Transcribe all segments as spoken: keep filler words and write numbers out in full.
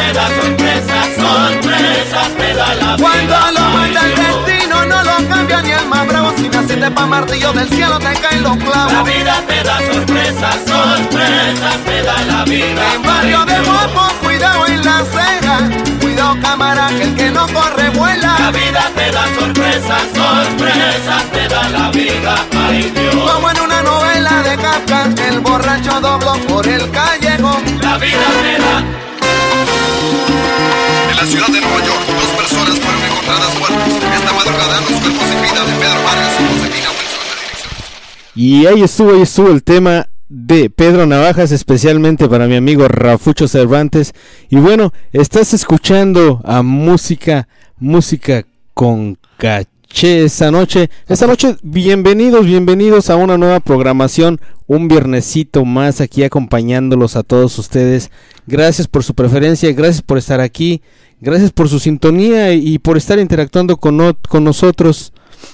te da sorpresas, sorpresas te da la vida. Cuando lo manda el destino no lo cambia ni el más bravo. Si naciste pa' martillo del cielo te caen los clavos. La vida te da sorpresas, sorpresas te da la vida. En barrio de guapo, cuidado en la acera. Cuidado cámara que el que no corre vuela. La vida te da sorpresas, sorpresas te da la vida. Ay Dios. Como en una novela de Kafka, el borracho dobló por el callejón. La vida te da. En la ciudad de Nueva York, dos personas fueron encontradas muertas esta madrugada. Los cuerpos sin vida de Pedro Vargas y Josefina Wilson. Y ahí estuvo, ahí estuvo el tema de Pedro Navajas, especialmente para mi amigo Rafucho Cervantes. Y bueno, estás escuchando a música, música con caché esta noche. Esta noche, bienvenidos, bienvenidos a una nueva programación, un viernesito más aquí acompañándolos a todos ustedes. Gracias por su preferencia, gracias por estar aquí, gracias por su sintonía y por estar interactuando con, no, con nosotros.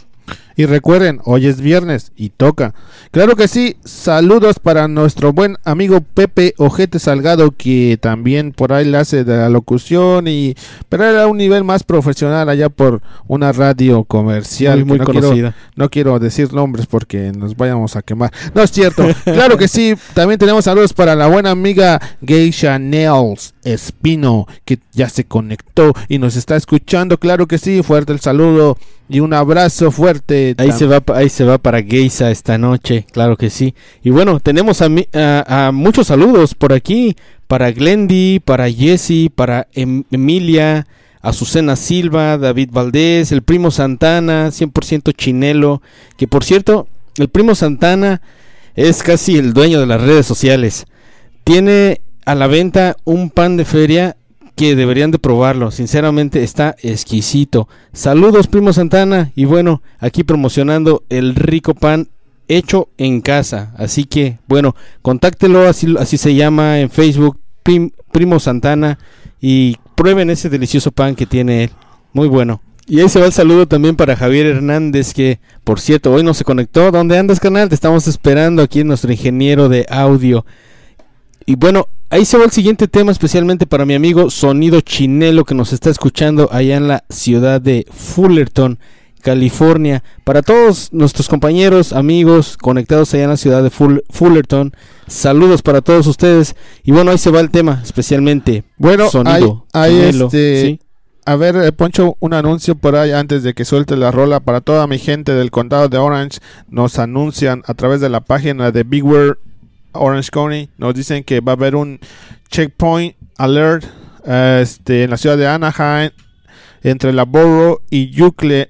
Y recuerden, hoy es viernes y toca. Claro que sí, saludos para nuestro buen amigo Pepe Ojete Salgado, que también por ahí le hace de la locución, y pero era un nivel más profesional allá por una radio comercial. Muy, muy no conocida. Quiero, no quiero decir nombres porque nos vayamos a quemar. No es cierto, claro que sí. También tenemos saludos para la buena amiga Geisha Nails Espino, que ya se conectó y nos está escuchando. Claro que sí, fuerte el saludo y un abrazo fuerte. Ahí se va, ahí se va para Geisa esta noche, claro que sí. Y bueno, tenemos a, a, a muchos saludos por aquí, para Glendy, para Jessy, para em, Emilia, Azucena Silva, David Valdés, el Primo Santana, cien por ciento Chinelo, que por cierto, el Primo Santana es casi el dueño de las redes sociales. Tiene a la venta un pan de feria que deberían de probarlo, sinceramente está exquisito. Saludos Primo Santana, y bueno, aquí promocionando el rico pan hecho en casa, así que bueno, contáctelo, así, así se llama en Facebook, Prim, Primo Santana, y prueben ese delicioso pan que tiene él, muy bueno. Y ahí se va el saludo también para Javier Hernández, que por cierto hoy no se conectó. ¿Dónde andas, canal? Te estamos esperando aquí, nuestro ingeniero de audio. Y bueno, ahí se va el siguiente tema, especialmente para mi amigo Sonido Chinelo, que nos está escuchando allá en la ciudad de Fullerton, California. Para todos nuestros compañeros, amigos conectados allá en la ciudad de Full, Fullerton, saludos para todos ustedes. Y bueno, ahí se va el tema, especialmente bueno, Sonido hay, hay Chinelo. este... ¿Sí? A ver, eh, Poncho, un anuncio por ahí antes de que suelte la rola. Para toda mi gente del condado de Orange, nos anuncian a través de la página de Big Word Orange County, nos dicen que va a haber un checkpoint alert uh, este, en la ciudad de Anaheim, entre la Borough y Yucle,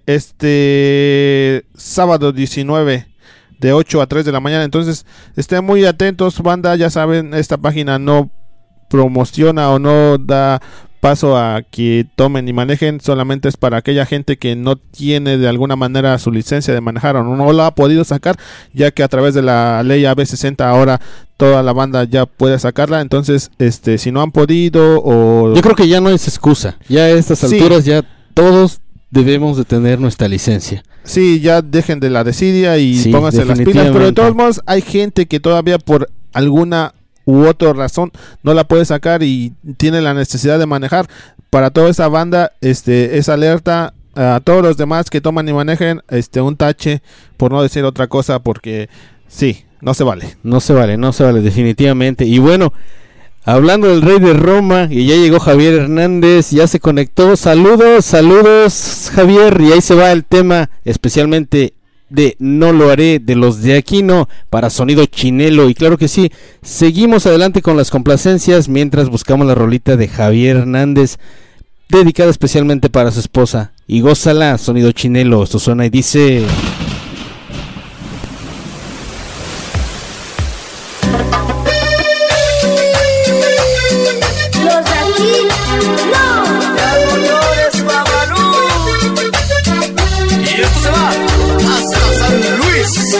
este sábado diecinueve de ocho a tres de la mañana. Entonces estén muy atentos, banda. Ya saben, esta página no promociona o no da paso a que tomen y manejen, solamente es para aquella gente que no tiene de alguna manera su licencia de manejar o no la ha podido sacar, ya que a través de la ley A B sesenta ahora toda la banda ya puede sacarla. Entonces, este, si no han podido o... Yo creo que ya no es excusa, ya a estas sí. alturas ya todos debemos de tener nuestra licencia. Sí, ya dejen de la desidia y sí, pónganse las pilas, pero de todos modos hay gente que todavía por alguna u otra razón no la puede sacar y tiene la necesidad de manejar. Para toda esa banda, este, es alerta a todos los demás que toman y manejen, este, un tache, por no decir otra cosa, porque sí, no se vale. No se vale, no se vale, definitivamente. Y bueno, hablando del Rey de Roma, y ya llegó Javier Hernández, ya se conectó. Saludos, saludos Javier, y ahí se va el tema especialmente de No Lo Haré, de los de Aquino, para Sonido Chinelo. Y claro que sí, seguimos adelante con las complacencias mientras buscamos la rolita de Javier Hernández, dedicada especialmente para su esposa. Y gózala, Sonido Chinelo. Esto suena y dice... Los de aquí, no. Y esto se va hasta San Luis.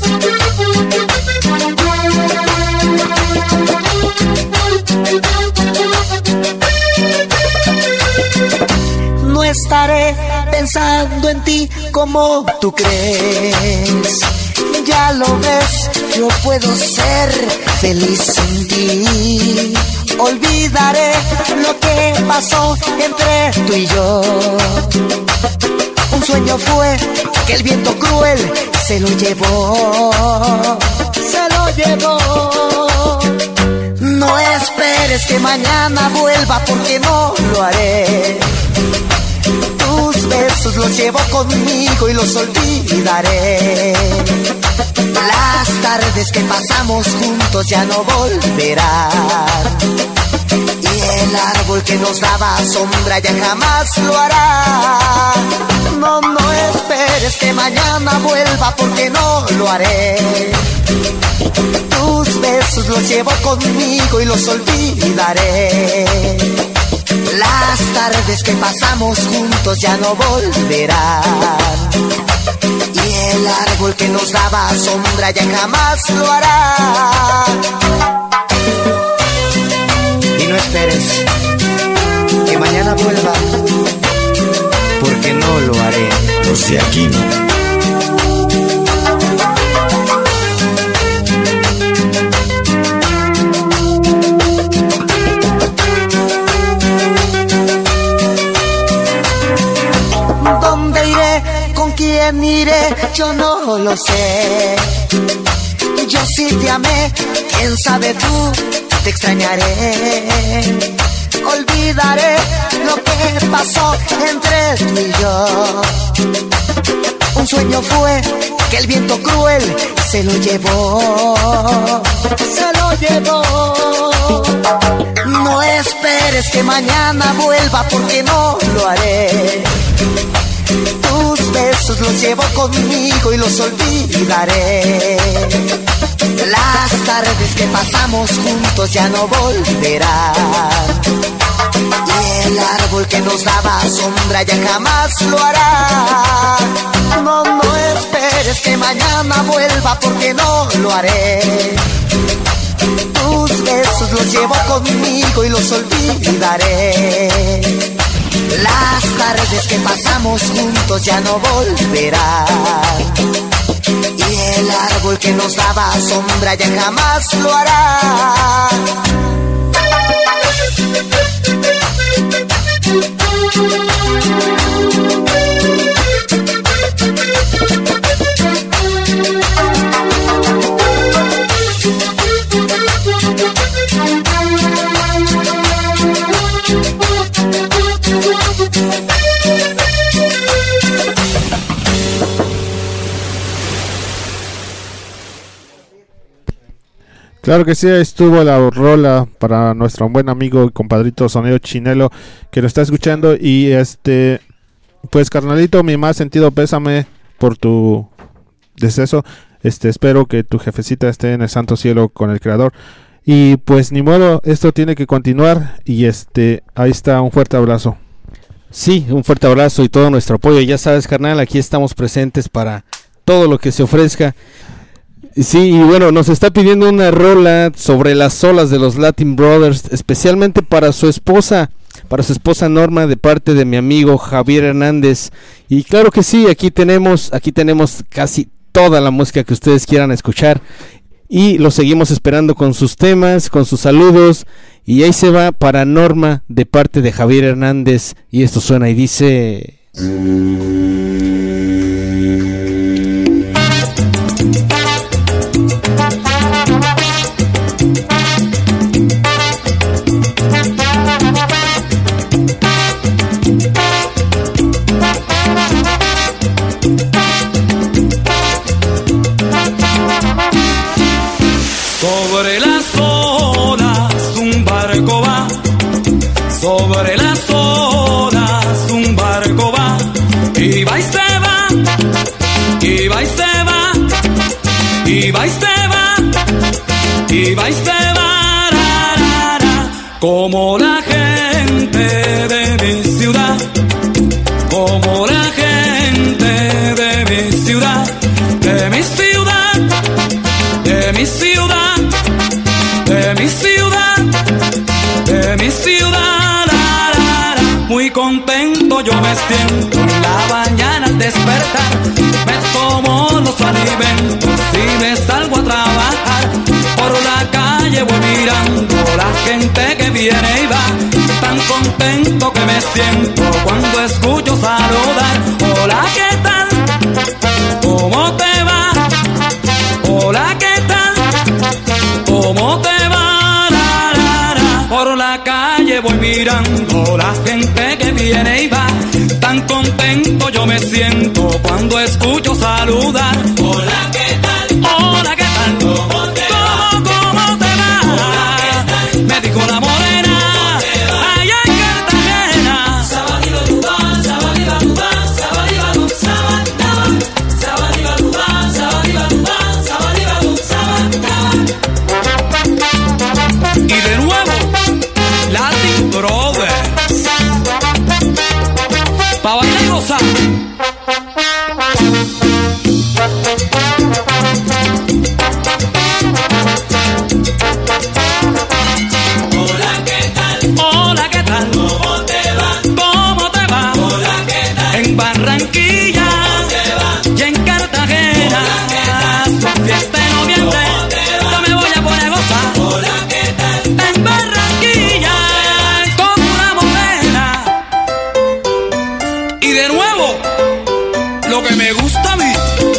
No estaré pensando en ti como tú crees. Ya lo ves, yo puedo ser feliz sin ti. Olvidaré lo lo que pasó entre tú y yo. Un sueño fue que el viento cruel se lo llevó, se lo llevó. No esperes que mañana vuelva porque no lo haré. Tus besos los llevo conmigo y los olvidaré. Las tardes que pasamos juntos ya no volverán. Y el árbol que nos daba sombra ya jamás lo hará. No, no esperes que mañana vuelva porque no lo haré. Tus besos los llevo conmigo y los olvidaré. Las tardes que pasamos juntos ya no volverán. Y el árbol que nos daba sombra ya jamás lo hará. Y no esperes que mañana vuelva, porque no lo haré. Los de Aquino. ¿Dónde iré? ¿Con quién iré? Yo no lo sé. Yo sí te amé, quién sabe tú, te extrañaré. Olvidaré lo que pasó entre tú y yo. Un sueño fue que el viento cruel se lo llevó, se lo llevó. No esperes que mañana vuelva porque no lo haré. Tus besos los llevo conmigo y los olvidaré. Las tardes que pasamos juntos ya no volverán. Y el árbol que nos daba sombra ya jamás lo hará. No, no esperes que mañana vuelva porque no lo haré. Tus besos los llevo conmigo y los olvidaré. Las tardes que pasamos juntos ya no volverán. Y el árbol que nos daba sombra ya jamás lo hará. Claro que sí, estuvo la rola para nuestro buen amigo y compadrito Sonido Chinelo que lo está escuchando. Y este, pues carnalito, mi más sentido pésame por tu deceso. Este, espero que tu jefecita esté en el santo cielo con el Creador. Y pues ni modo, esto tiene que continuar. Y este, ahí está, un fuerte abrazo. Sí, un fuerte abrazo y todo nuestro apoyo. Ya sabes, carnal, aquí estamos presentes para todo lo que se ofrezca. Sí, y bueno, nos está pidiendo una rola sobre las olas de los Latin Brothers, especialmente para su esposa, para su esposa Norma, de parte de mi amigo Javier Hernández. Y claro que sí, aquí tenemos, aquí tenemos casi toda la música que ustedes quieran escuchar. Y lo seguimos esperando con sus temas, con sus saludos. Y ahí se va para Norma, de parte de Javier Hernández. Y esto suena y dice... Sobre las olas un barco va, sobre las olas un barco va, y va y se va, y va y se va, y va y se va, y va y se va, ra, ra, ra. Como la gente de mi ciudad, como la gente de mi ciudad, de mi ciudad, de mi ciudad, de mi ciudad, de mi ciudad, la, la, la. Muy contento yo me siento en la mañana al despertar, me tomo los alimentos y me salgo a trabajar. Por la calle voy mirando la gente que viene y va, tan siento cuando escucho saludar. Hola, ¿qué tal? ¿Cómo te va? Hola, ¿qué tal? ¿Cómo te va? La, la, la. Por la calle voy mirando la gente que viene y va. Tan contento yo me siento cuando escucho saludar. Hola, ¿qué tal? Hola, ¿qué tal? ¿Cómo te va? ¿Cómo, cómo te va? Hola, ¿qué tal? Me dijo la morena. ¿Cómo te va? Allá en Cartagena. Sabadiba Dubán, Sabadiba Dubán, Sabadiba Dubán, Sabadiba, Sabadiba Dubán, Sabadiba Dubán, Sabadiba Dubán, Sabadiba. Y de nuevo, Latin Brothers. Pa' bailar y gozar. Hola, ¿qué tal? Hola, ¿qué tal? ¿Cómo te va? ¿Cómo te va? Hola, ¿qué tal? En Barranquilla. ¿Cómo te va? Y en Cartagena. Hola, ¿qué tal? Su fiesta de noviembre. ¿Cómo te va? Yo me voy a poner a gozar. Hola, ¿qué tal? En Barranquilla. Con una morena. Y de nuevo, lo que me gusta a mí.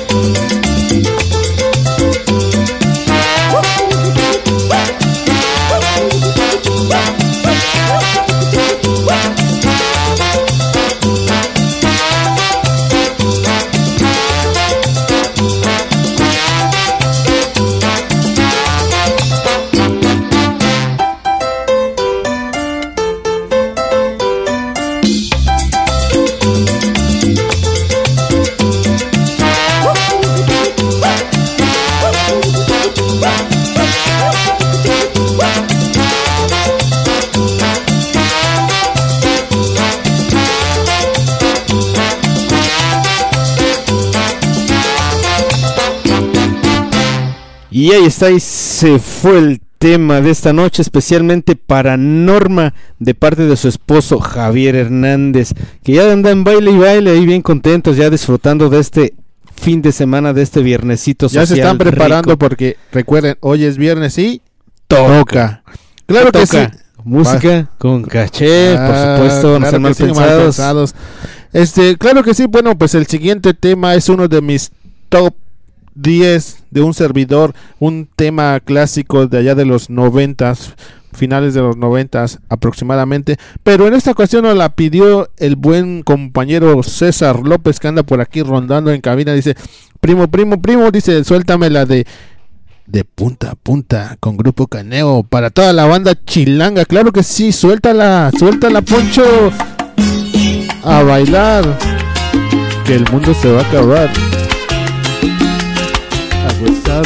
Y ahí está, y se fue el tema de esta noche, especialmente para Norma, de parte de su esposo Javier Hernández, que ya anda en baile y baile, ahí bien contentos, ya disfrutando de este fin de semana, de este viernesito social. Ya se están preparando rico. porque recuerden, hoy es viernes y Toca. toca. Claro que Toca. sí. Música Va. con caché, Ah, por supuesto, no claro sean que mal sí, mal pensados. pensados. Este, claro que sí. Bueno, pues el siguiente tema es uno de mis top diez de un servidor, un tema clásico de allá de los noventas, finales de los noventas aproximadamente, pero en esta ocasión nos la pidió el buen compañero César López, que anda por aquí rondando en cabina. Dice: primo, primo, primo, dice, suéltame la de de punta a punta con Grupo Caneo para toda la banda chilanga. Claro que sí, suéltala, suéltala, Poncho, a bailar, que el mundo se va a acabar. A gozar.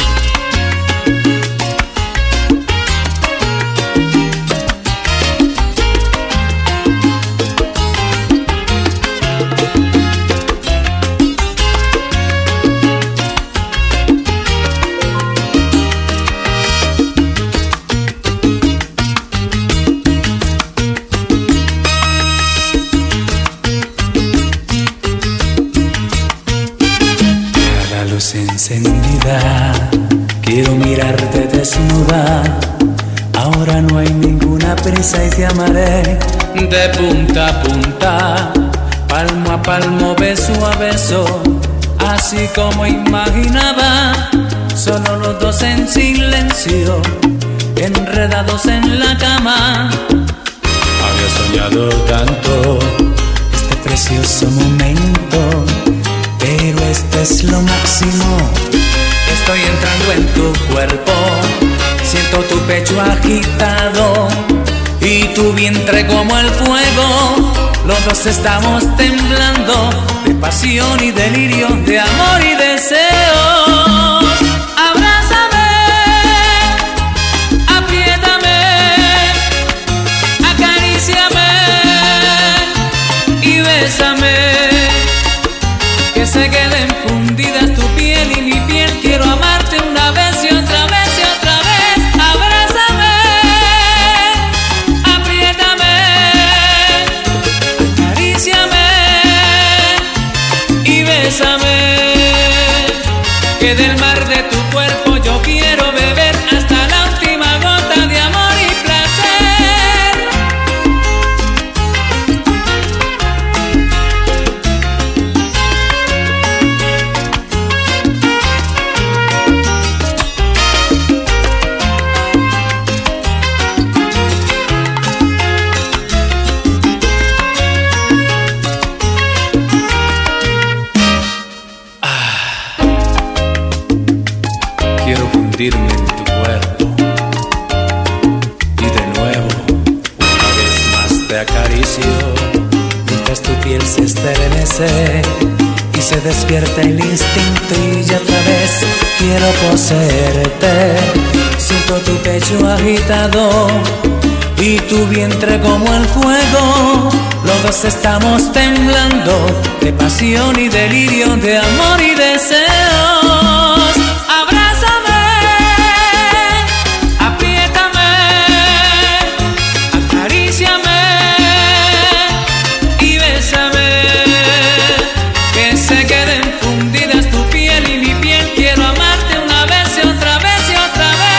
Encendida, quiero mirarte desnuda. Ahora no hay ninguna prisa y te amaré de punta a punta, palmo a palmo, beso a beso, así como imaginaba. Solo los dos en silencio, enredados en la cama. Había soñado tanto este precioso momento, pero este es lo máximo. Estoy entrando en tu cuerpo, siento tu pecho agitado y tu vientre como el fuego. Los dos estamos temblando de pasión y delirio, de amor y deseo. Abrázame, apriétame, acaríciame y bésame, que se queden fundidas tu piel y mi piel. Quiero amarte una vez y otra vez y otra vez. Abrázame, apriétame, acaríciame y bésame, te acaricio, mientras tu piel se estremece y se despierta el instinto y ya otra vez quiero poseerte. Siento tu pecho agitado y tu vientre como el fuego. Los dos estamos temblando de pasión y delirio, de amor y deseos. Abrázame, apriétame, acaríciame y bésame, que se queden fundidas tu piel y mi piel. Quiero amarte una vez y otra vez y otra vez.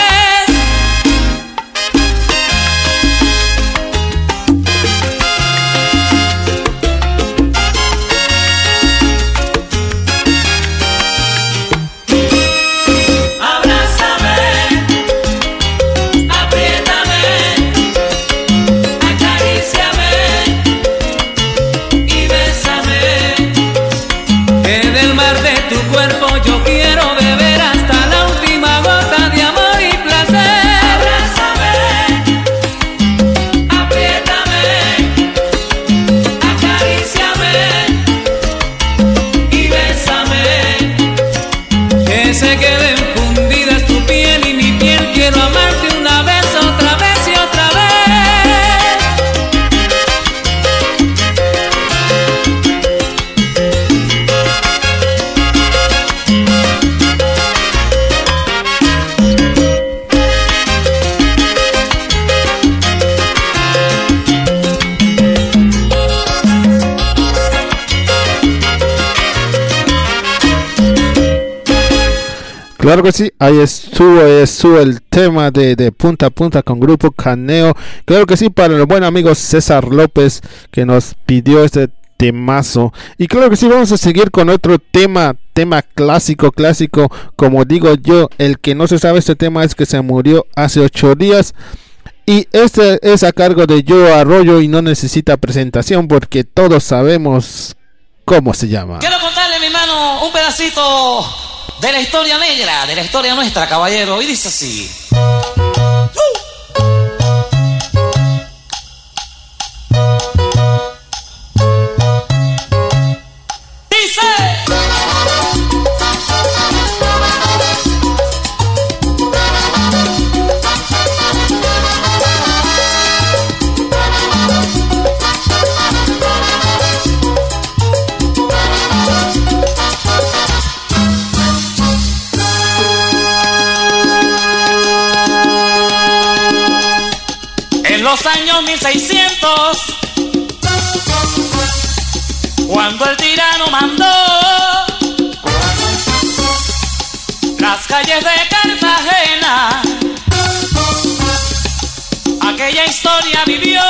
Claro que sí, ahí estuvo, ahí estuvo el tema de, de punta a punta con Grupo Caneo. Claro que sí, para el buen amigo César López que nos pidió este temazo. Y claro que sí, vamos a seguir con otro tema, tema clásico, clásico. Como digo yo, el que no se sabe este tema es que se murió hace ocho días. Y este es a cargo de Joe Arroyo y no necesita presentación porque todos sabemos cómo se llama. Quiero contarle, mi hermano, un pedacito de la historia negra, de la historia nuestra, caballero, y dice así. Dice. En los años mil seiscientos, cuando el tirano mandó, las calles de Cartagena, aquella historia vivió.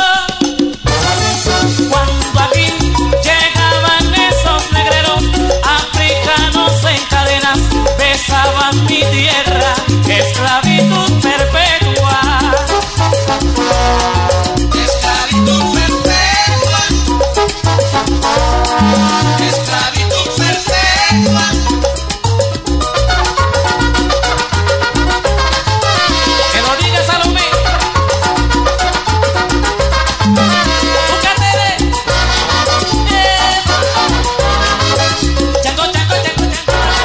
Cuando aquí llegaban esos negreros africanos en cadenas, besaban mi tierra, esclavitud perpetua. Esclavitud perpetua, esclavitud perpetua. Que lo diga Salomé. Búscate de eh. Chango, chango, chango, chango.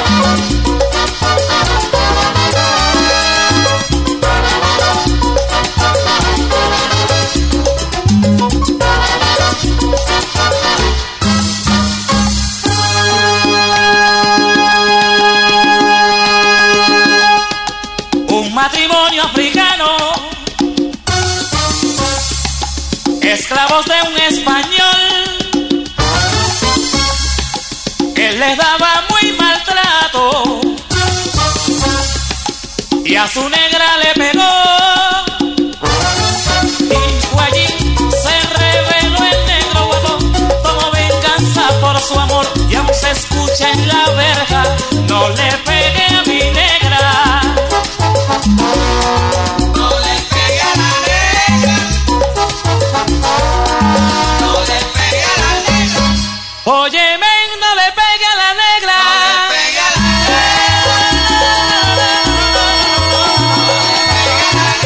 Un matrimonio africano, esclavos de un español, él les daba muy maltrato y a su negra le pegó. Y fue allí, se reveló el negro huevón, tomó venganza por su amor y aún se escucha en la verja: no le pegué a mi negra. No le pegué a la negra. No le pegué a la negra. Óyeme, no le pegué a la negra. No le pegué a la negra.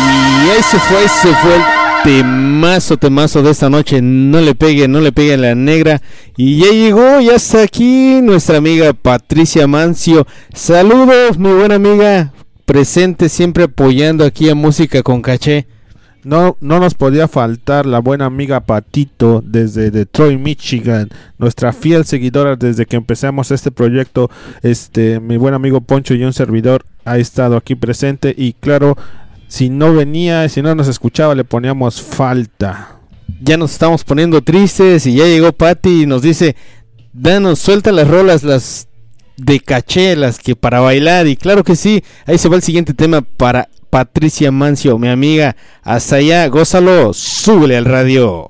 Y ese fue, ese fue el temazo, temazo de esta noche. No le pegue, no le pegue a la negra. Y ya llegó, ya está aquí nuestra amiga Patricia Mancio. Saludos, mi buena amiga, presente, siempre apoyando aquí a Música con Caché. No, no nos podía faltar la buena amiga Patito desde Detroit, Michigan, nuestra fiel seguidora desde que empezamos este proyecto. Este, mi buen amigo Poncho y un servidor ha estado aquí presente, y claro, si no venía, si no nos escuchaba, le poníamos falta. Ya nos estamos poniendo tristes y ya llegó Pati y nos dice, danos, suelta las rolas, las de Caché, las que para bailar. Y claro que sí, ahí se va el siguiente tema para Patricia Mancio, mi amiga. Hasta allá, gózalo, súbele al radio.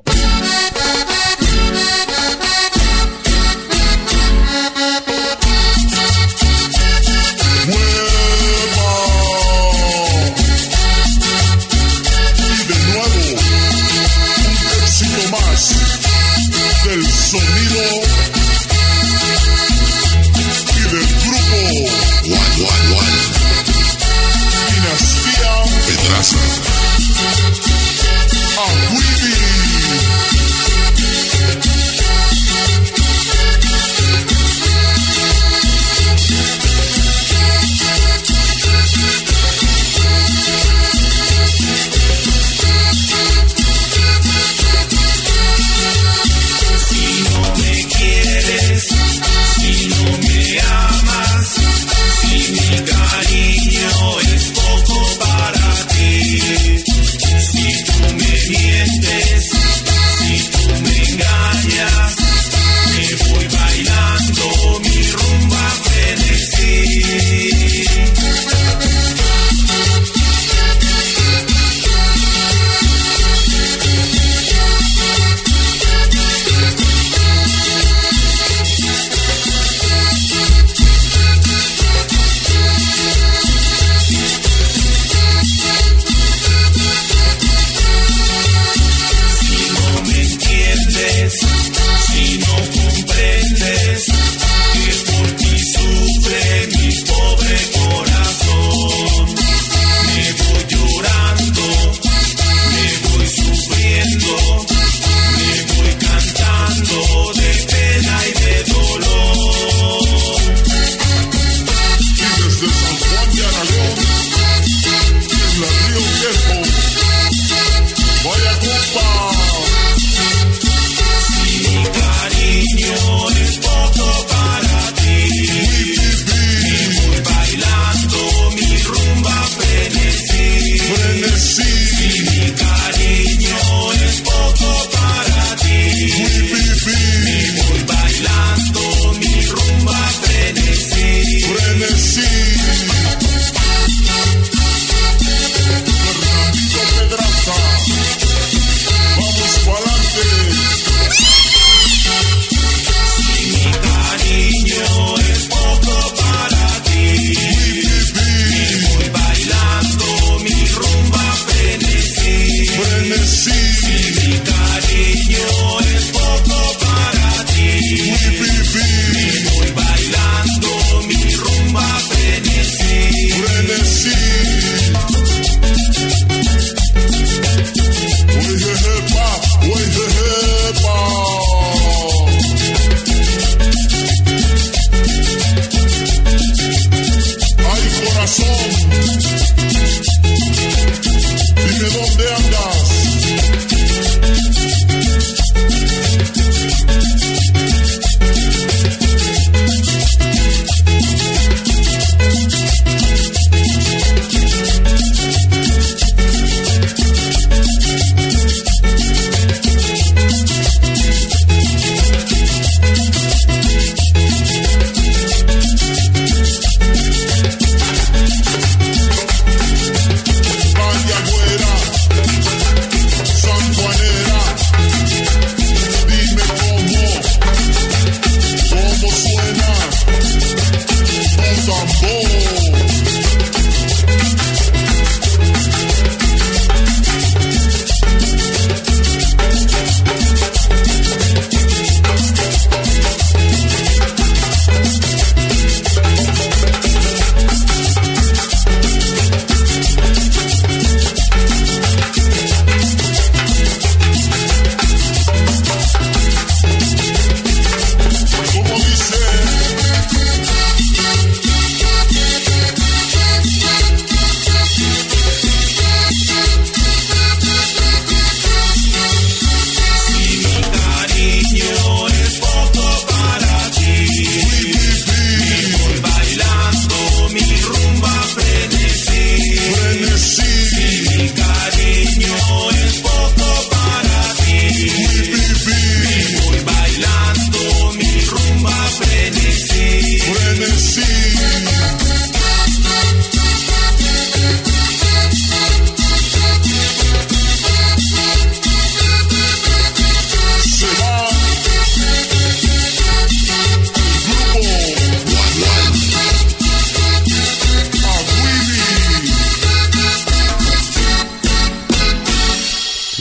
Y de nuevo, un éxito más del sonido y del grupo One, One, One. Dinastía Pedraza. A Willy.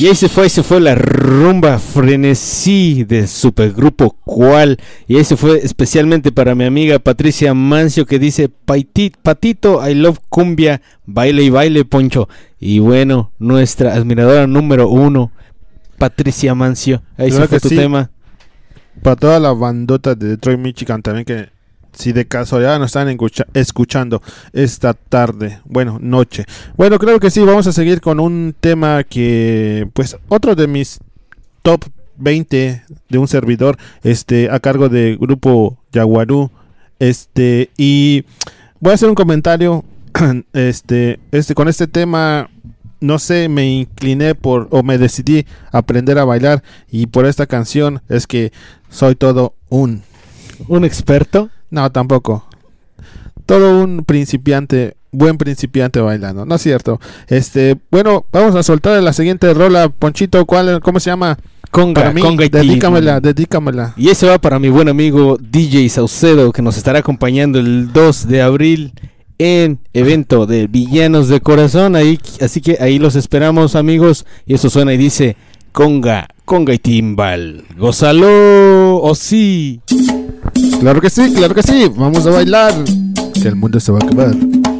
Y ahí se fue, ahí se fue la rumba frenesí de Supergrupo Cual. Y ahí se fue especialmente para mi amiga Patricia Mancio, que dice: Paitit, Patito, I love cumbia, baile y baile, Poncho. Y bueno, nuestra admiradora número uno, Patricia Mancio. Ahí Claro se fue que tu sí. tema. Para toda la bandota de Detroit, Michigan también, que si de casualidad nos están escucha- escuchando esta tarde, bueno, noche. Bueno, creo que sí, vamos a seguir con un tema que, pues, otro de mis top veinte de un servidor, este, a cargo de Grupo Yaguarú, este, y voy a hacer un comentario, este, este, con este tema, no sé, me incliné por, o me decidí aprender a bailar, y por esta canción es que soy todo un... ¿Un experto? No, tampoco. Todo un principiante, buen principiante bailando, ¿no es cierto? Este, bueno, vamos a soltar la siguiente rola, Ponchito, ¿cuál, cómo se llama? Conga, Para mí, conga y dedícamela, dedícamela. Y ese va para mi buen amigo D J Saucedo, que nos estará acompañando el dos de abril en evento de Villanos de Corazón. Ahí, así que ahí los esperamos, amigos. Y eso suena y dice: conga, conga y timbal. Gózalo, o sí. Claro que sí, claro que sí. Vamos a bailar, que el mundo se va a acabar.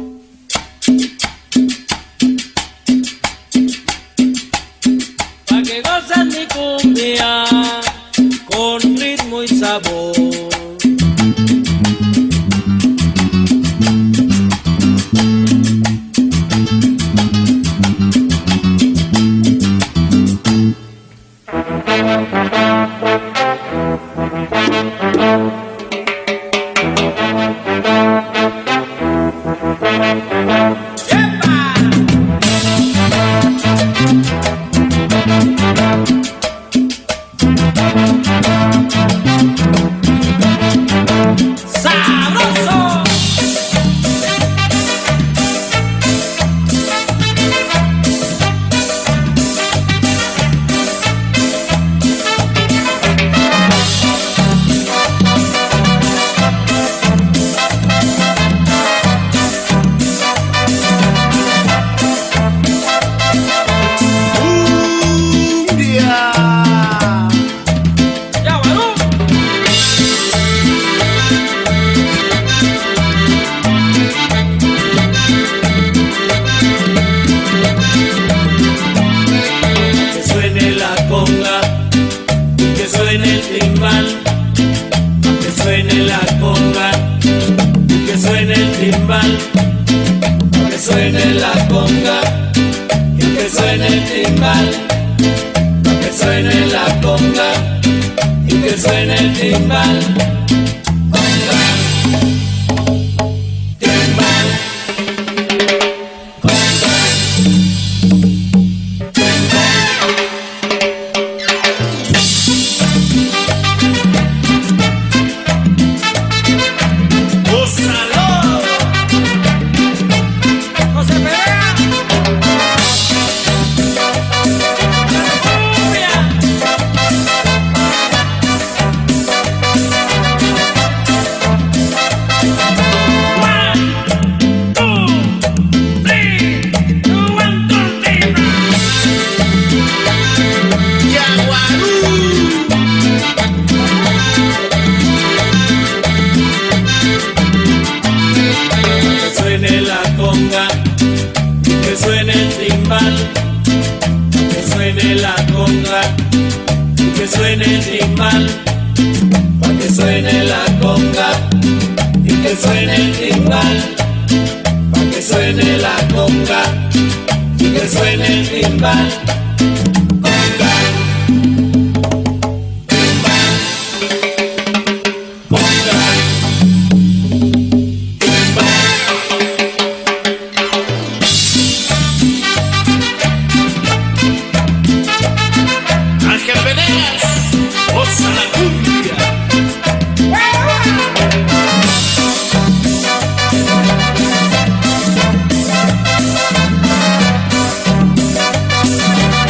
Pa' que gocen mi cumbia con ritmo y sabor. Wow.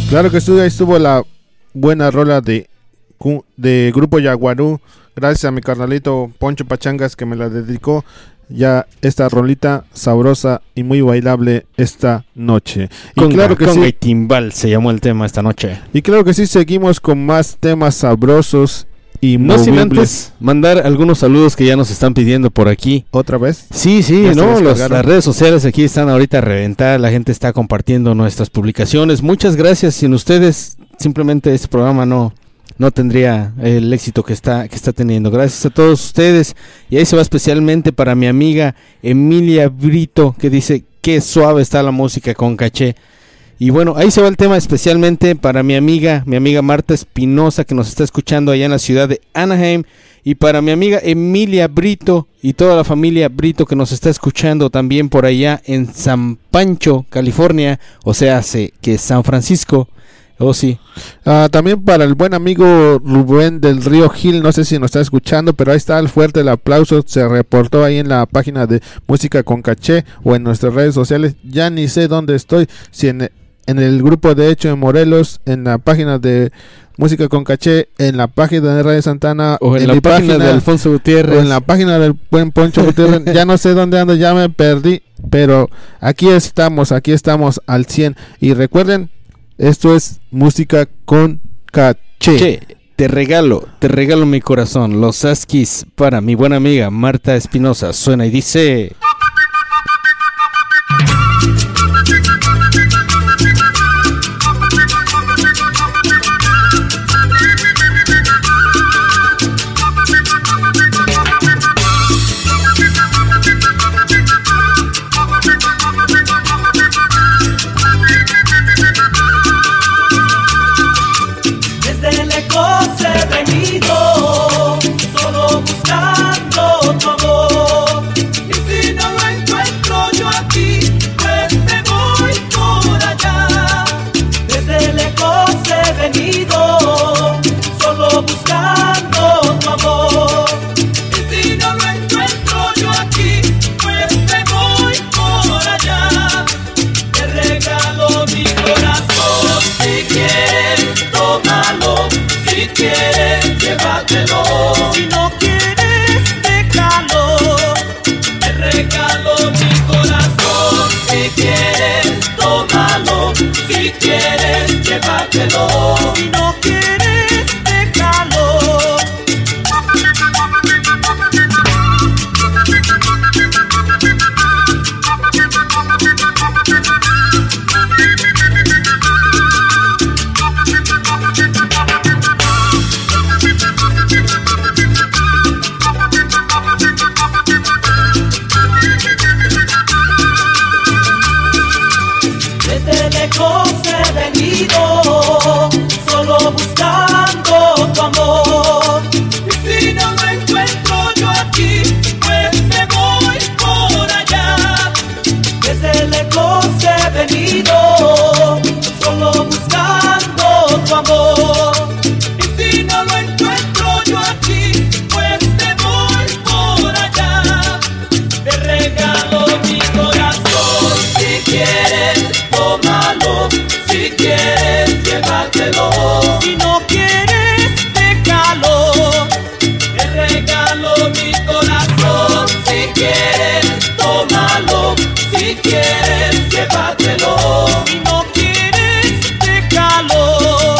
Claro que sí, ahí estuvo la buena rola de, de Grupo Yaguarú. Gracias a mi carnalito Poncho Pachangas que me la dedicó. Ya esta rolita sabrosa y muy bailable esta noche. Y Conga, claro que Conga sí. y Timbal se llamó el tema esta noche. Y claro que sí, seguimos con más temas sabrosos y No sin movibles. antes mandar algunos saludos que ya nos están pidiendo por aquí. ¿Otra vez? Sí, sí, ¿Ya se no, los- descargaron? las redes sociales aquí están ahorita a reventar, la gente está compartiendo nuestras publicaciones. Muchas gracias, sin ustedes simplemente este programa no no tendría el éxito que está que está teniendo. Gracias a todos ustedes. Y ahí se va especialmente para mi amiga Emilia Brito, que dice qué suave está la música con caché. Y bueno, ahí se va el tema especialmente para mi amiga, mi amiga Marta Espinosa, que nos está escuchando allá en la ciudad de Anaheim, y para mi amiga Emilia Brito y toda la familia Brito que nos está escuchando también por allá en San Pancho, California, o sea, hace que San Francisco. Oh, sí. Ah, también para el buen amigo Rubén del Río Gil, no sé si nos está escuchando, pero ahí está el fuerte el aplauso, se reportó ahí en la página de Música con Caché o en nuestras redes sociales. Ya ni sé dónde estoy, si en, en el grupo de Hecho en Morelos, en la página de Música con Caché, en la página de Radio Santana, O en, la mi página, de Alfonso Gutiérrez. o en la página del buen Poncho Gutiérrez. Ya no sé dónde ando, ya me perdí, pero aquí estamos, aquí estamos al cien. Y recuerden, esto es Música con Caché. Che, te regalo, te regalo mi corazón, los Askis para mi buena amiga Marta Espinosa. Suena y dice... Desde lejos he venido, solo buscando tu amor. Y si no lo encuentro yo aquí, pues me voy por allá. Desde lejos he venido, solo buscando tu amor. Y si no lo encuentro yo aquí, pues me voy por allá. Te regalo mi corazón, si quieres tómalo, si quieres llévatelo, si no quieres déjalo. Te regalo mi corazón, si quieres tómalo, si quieres llévatelo, si no quieres déjalo. Desde lejos he venido, solo buscando tu amor. Y si no lo encuentro yo aquí, pues me voy por allá. Desde lejos he venido, solo buscando tu amor. Y si no lo encuentro yo aquí, pues me voy por allá. Te regalo mi corazón, si quieres tómalo, si quieres llévatelo, si no quieres déjalo. Te regalo mi corazón, si quieres tómalo, si quieres llévatelo, si no quieres déjalo.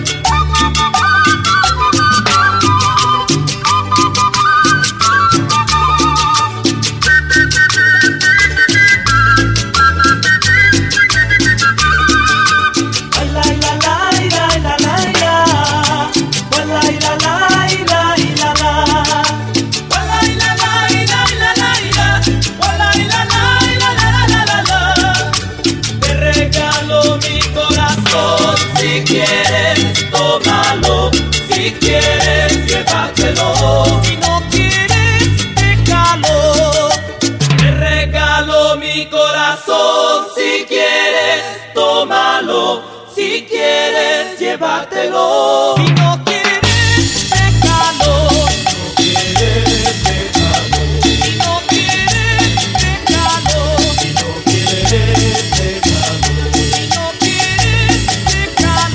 Te regalo mi corazón, si quieres tómalo, si quieres llévatelo, si no quieres déjalo. Te regalo mi corazón, si quieres tómalo, si quieres llévatelo, si no quieres déjalo. Si no quieres déjalo, si no quieres déjalo, si no quieres déjalo, si no quieres déjalo.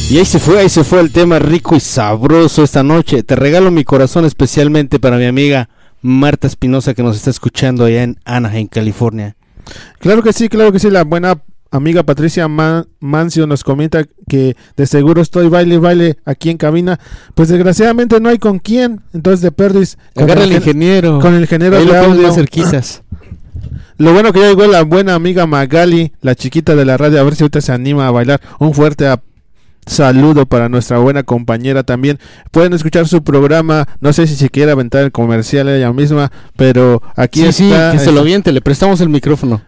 Y ahí se fue, ahí se fue el tema rico y sabroso esta noche. Te regalo mi corazón especialmente para mi amiga Marta Espinosa, que nos está escuchando allá en Anaheim, California. Claro que sí, claro que sí. La buena amiga Patricia Man- Mancio nos comenta que de seguro estoy baile baile aquí en cabina. Pues desgraciadamente no hay con quién. Entonces de perdis agarra el ingeniero. Con el ingeniero ahí de lo audio. más cerquitas. Lo bueno que ya llegó la buena amiga Magali, la chiquita de la radio, a ver si ahorita se anima a bailar. Un fuerte a- saludo para nuestra buena compañera también. Pueden escuchar su programa, no sé si se quiere aventar el comercial ella misma, pero aquí Sí, está. sí, que se lo aviente, le prestamos el micrófono.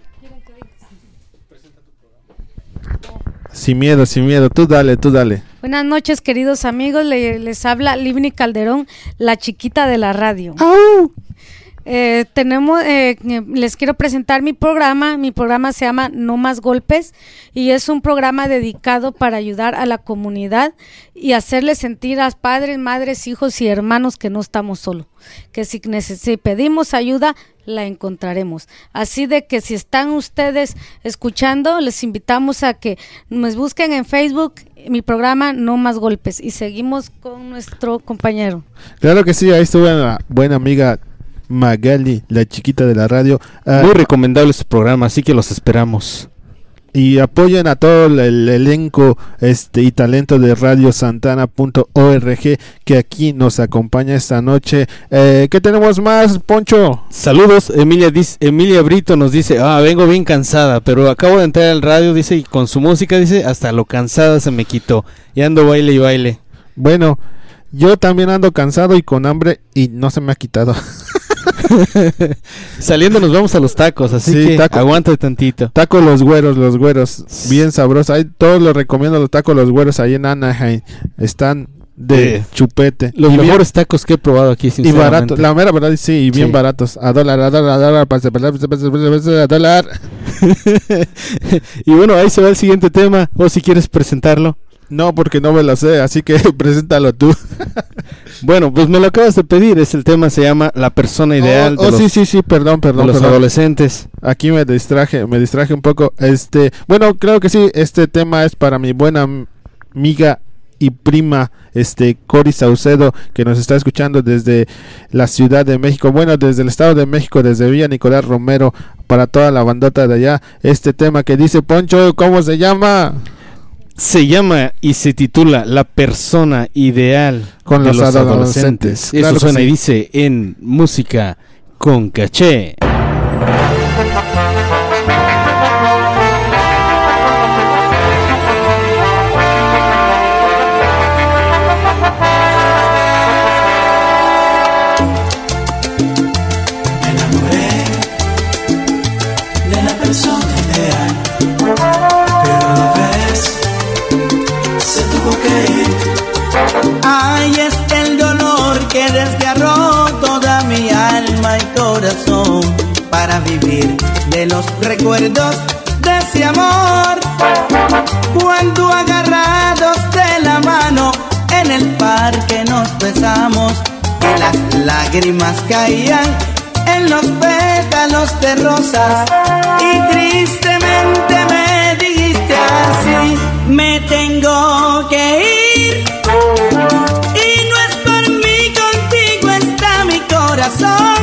Sin miedo, sin miedo, tú dale, tú dale. Buenas noches, queridos amigos, Le- les habla Livni Calderón, la chiquita de la radio. Eh, tenemos, eh, les quiero presentar mi programa. Mi programa se llama No Más Golpes y es un programa dedicado para ayudar a la comunidad y hacerles sentir a padres, madres, hijos y hermanos que no estamos solos, que si, neces- si pedimos ayuda la encontraremos. Así de que si están ustedes escuchando, les invitamos a que nos busquen en Facebook mi programa No Más Golpes y seguimos con nuestro compañero. Claro que sí, ahí estuvo la buena amiga Magali, la chiquita de la radio. Uh, Muy recomendable este programa, así que los esperamos. Y apoyen a todo el, el elenco este y talento de radio santana punto org que aquí nos acompaña esta noche. Eh, ¿Qué tenemos más, Poncho? Saludos, Emilia dice, Emilia Brito nos dice, ah, vengo bien cansada, pero acabo de entrar al radio, dice, y con su música, dice, hasta lo cansada se me quitó, y ando baile y baile. Bueno, yo también ando cansado y con hambre y no se me ha quitado. Saliendo nos vamos a los tacos, así Sí, que taco. aguanta tantito. Tacos los güeros, los güeros, bien sabrosos. Ahí todos los recomiendo, los tacos los güeros ahí en Anaheim. Están de Eh, chupete. Los y bien- mejores tacos que he probado aquí, y sinceramente. barato, la mera verdad, sí, y bien Sí. baratos. A dólar, a dólar, a dólar, pase, pase, pase, pase, pase, a dólar. Y bueno, ahí se va el siguiente tema, o si quieres presentarlo. No, porque no me lo sé, así que preséntalo tú. Bueno, pues me lo acabas de pedir, es el tema, se llama La Persona Ideal Oh, de oh, los, sí, sí, sí, perdón, de perdón, los perdón. adolescentes. Aquí me distraje, me distraje un poco. Este, bueno, creo que sí, este tema es para mi buena am- amiga y prima, este, Cori Saucedo, que nos está escuchando desde la Ciudad de México, bueno, desde el Estado de México, desde Villa Nicolás Romero, para toda la bandota de allá. Este tema que dice Poncho, ¿cómo se llama? Se llama y se titula La Persona Ideal Con de los los adolescentes. adolescentes. Eso Claro que suena sí. y dice en Música con Caché. Me enamoré de la persona ideal, pero a la vez se tuvo que ir. Ahí está el dolor que desgarró toda mi alma y corazón para vivir de los recuerdos de ese amor. Cuando agarrados de la mano en el parque nos besamos y las lágrimas caían en los pétalos de rosas y tristemente me dijiste así: me tengo que ir. Y no es por mí, contigo está mi corazón.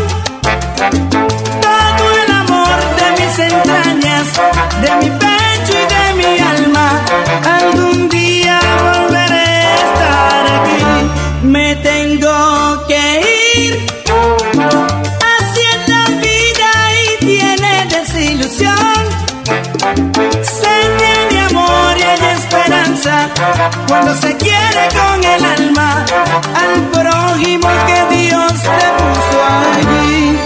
Todo el amor de mis entrañas, de mi pecho y de mi alma. Algún día volveré a estar aquí. Me tengo que ir. Así es la vida y tiene desilusión. Seña de amor y hay esperanza cuando se quiere con el alma al prójimo que Dios te puso allí.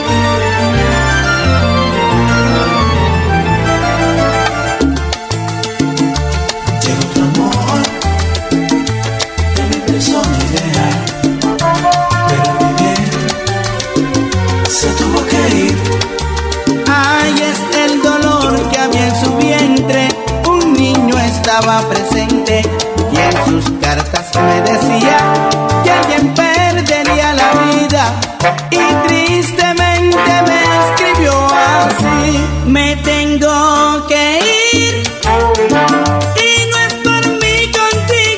Llegó tu amor de mi persona ideal, pero al vivir se tuvo que ir. Ahí está el dolor que había en su vientre. Un niño estaba presente y en sus cartas me decía que alguien perdería la vida. Y tristemente me escribió así: me tengo que ir. Y no es por mí, contigo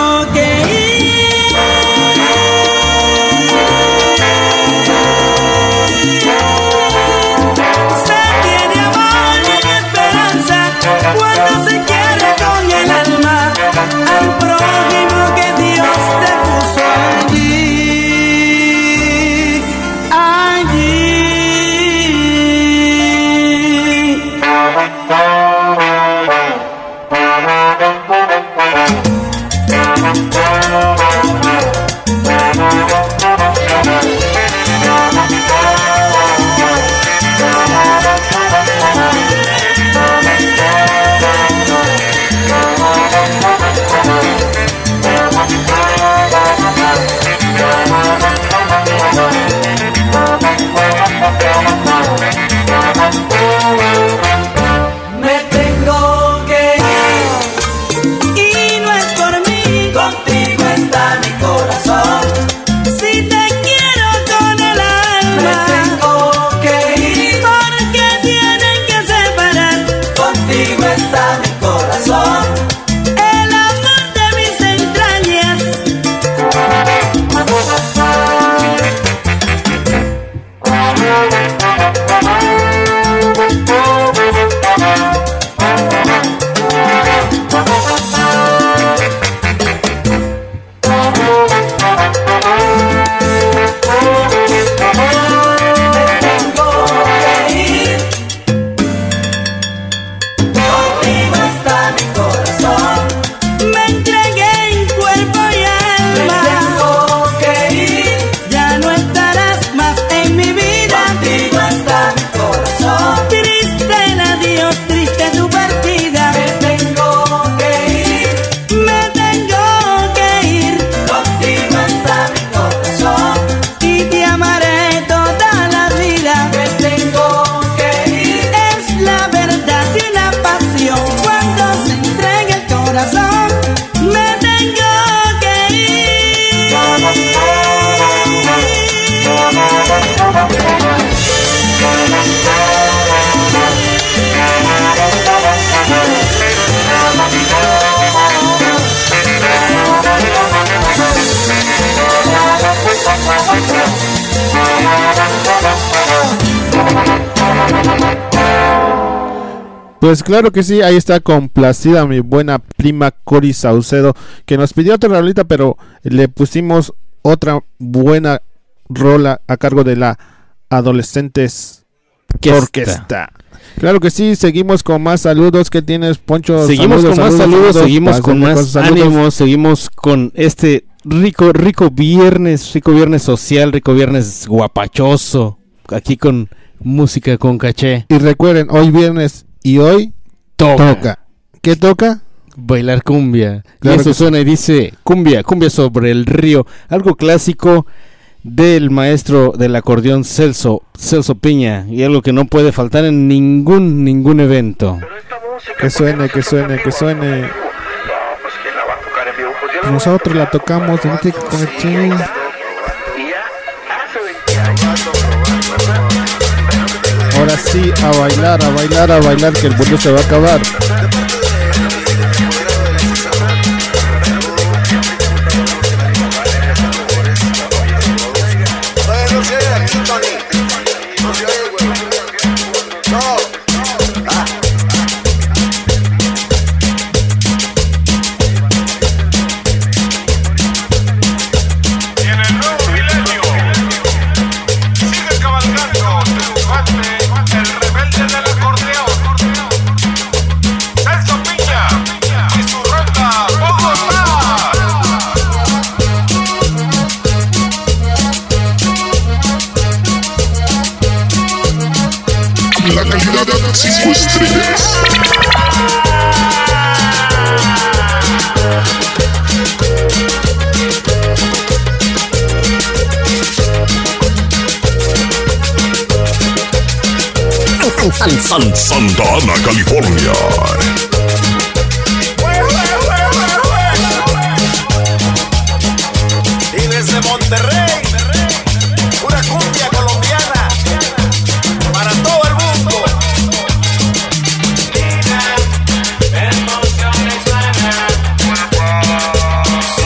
que ir. Se tiene amor y esperanza cuando se quiere con el alma al prójimo que Dios te puso allí. Me tengo que ir y no es por mí, contigo está mi corazón. Si te quiero con el alma, me tengo que ir porque tienen que separar. Contigo está mi corazón, el amor de mis entrañas. contigo está mi corazón. Me entregué en cuerpo y alma. Me tengo que ir, ya no estarás más en mi vida. contigo está mi corazón. Triste el adiós, triste tu partida. Me tengo que ir, Me tengo que ir contigo está mi corazón. y te amaré toda la vida. Me tengo que ir, Es la verdad y la pasión cuando se entrega el corazón. Me tengo que ir. Pues claro que sí, ahí está complacida mi buena prima Cori Saucedo, que nos pidió otra rolita, pero le pusimos otra buena rola a cargo de la Adolescentes Orquesta. Orquesta. Claro que sí, seguimos con más saludos. ¿Qué tienes, Poncho? Seguimos Saludos, con más saludos, saludos, saludos. seguimos con Pásenle más con saludos. ánimos, seguimos con este rico, rico viernes, rico viernes social, rico viernes guapachoso, aquí con música con caché. Y recuerden, hoy viernes y hoy Toca. toca. ¿Qué toca? Bailar cumbia. Claro y eso que sí. suena y dice cumbia, cumbia sobre el río, algo clásico del maestro del acordeón Celso, Celso Piña, y algo que no puede faltar en ningún, ningún evento. Que suene, que suene, que suene. Nosotros la tocamos, vente con el ching. Ahora sí, a bailar, a bailar, a bailar, que el mundo se va a acabar. La calidad de cinco estrellas. San, San, San, Santa Ana, California. Y desde Monterrey, una cumbia colombiana para todo el mundo. Emociones suenan.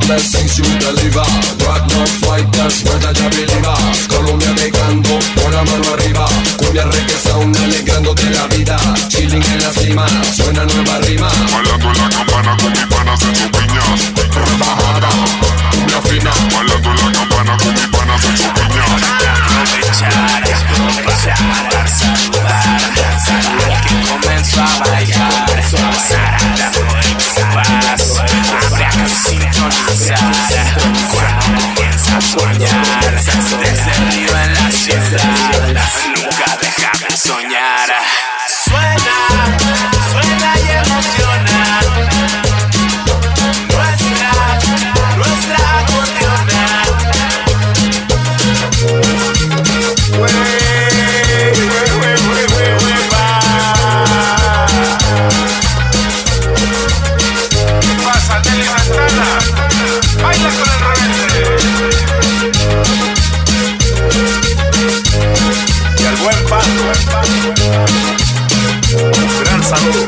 blessings you deliver. Rock no fighters, whether ya believers. Colombia pegando con la mano arriba. Cumbia reggae sound alegrándote la vida. Chilling en la cima, suena nueva rima. Bailando en la campana con mis panas en sus piñas. Bajada, una fina. Bailando en la campana con mis panas en sus piñas. Aprovechar, aprovechar, para saludar, saludar que comenzó a bailar. Sarada, paz, habrá que sintonizar cuando comienza a soñar. Desde el río en la ciudad, nunca deja de soñar. Suena, suena y emociona. Nuestra, nuestra acordeona. Pasa Nelly Santana, baila con el rebelde. Y al buen Pato, un gran saludo.